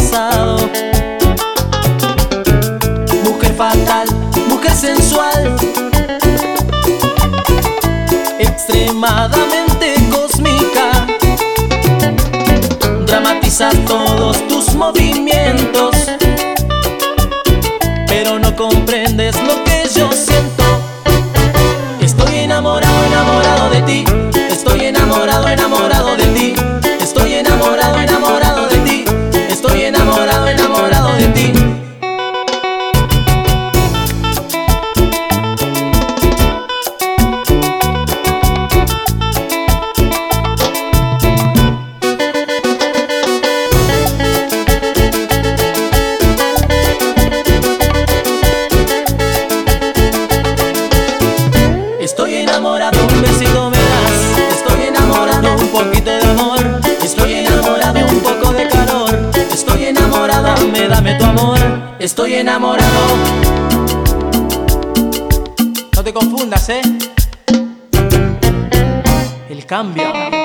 pasado. Mujer fatal, mujer sensual, extremadamente cósmica. Dramatizas todos tus movimientos, pero no comprendes lo que yo siento. Estoy enamorado, enamorado de ti. Estoy enamorado, enamorado de ti. Estoy enamorado, enamorado de ti. Estoy enamorado, enamorado de ti. Estoy enamorado, un besito me das. Estoy enamorado, un poquito de amor. Estoy enamorado, un poco de calor. Estoy enamorado, dame tu amor. Estoy enamorado. No te confundas, el cambio.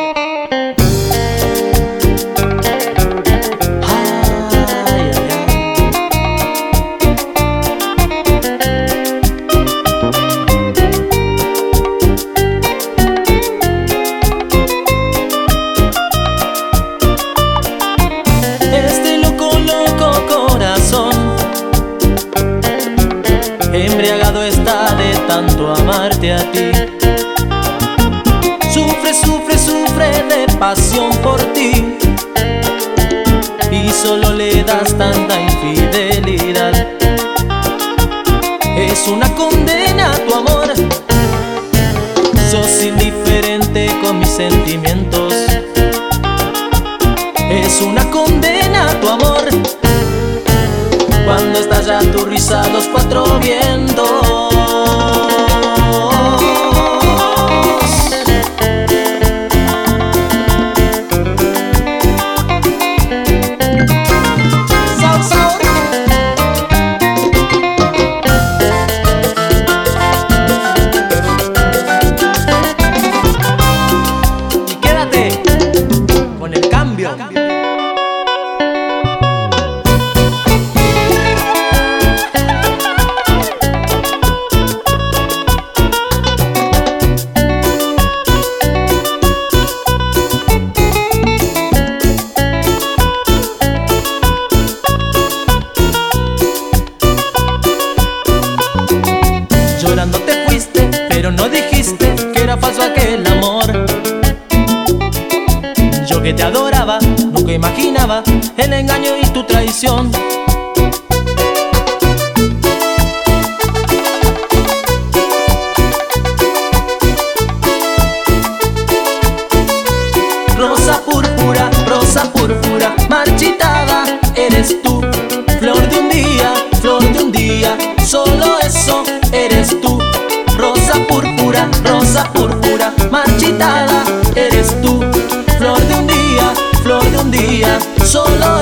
Embriagado está de tanto amarte a ti. Sufre, sufre, sufre de pasión por ti. Y solo le das tanta infidelidad. Es una condena a tu amor. Sos indiferente con mis sentimientos. Es una condena a tu amor. Cuando estalla tu risa los cuatro vientos. Y quédate con el cambio. Llorando te fuiste, pero no dijiste que era falso aquel amor. Yo que te adoraba, nunca imaginaba el engaño y tu traición. Rosa púrpura, marchitada, eres tú. Flor de un día, solo eso eres tú. Rosa púrpura, marchitada, eres tú. Flor de un día, solo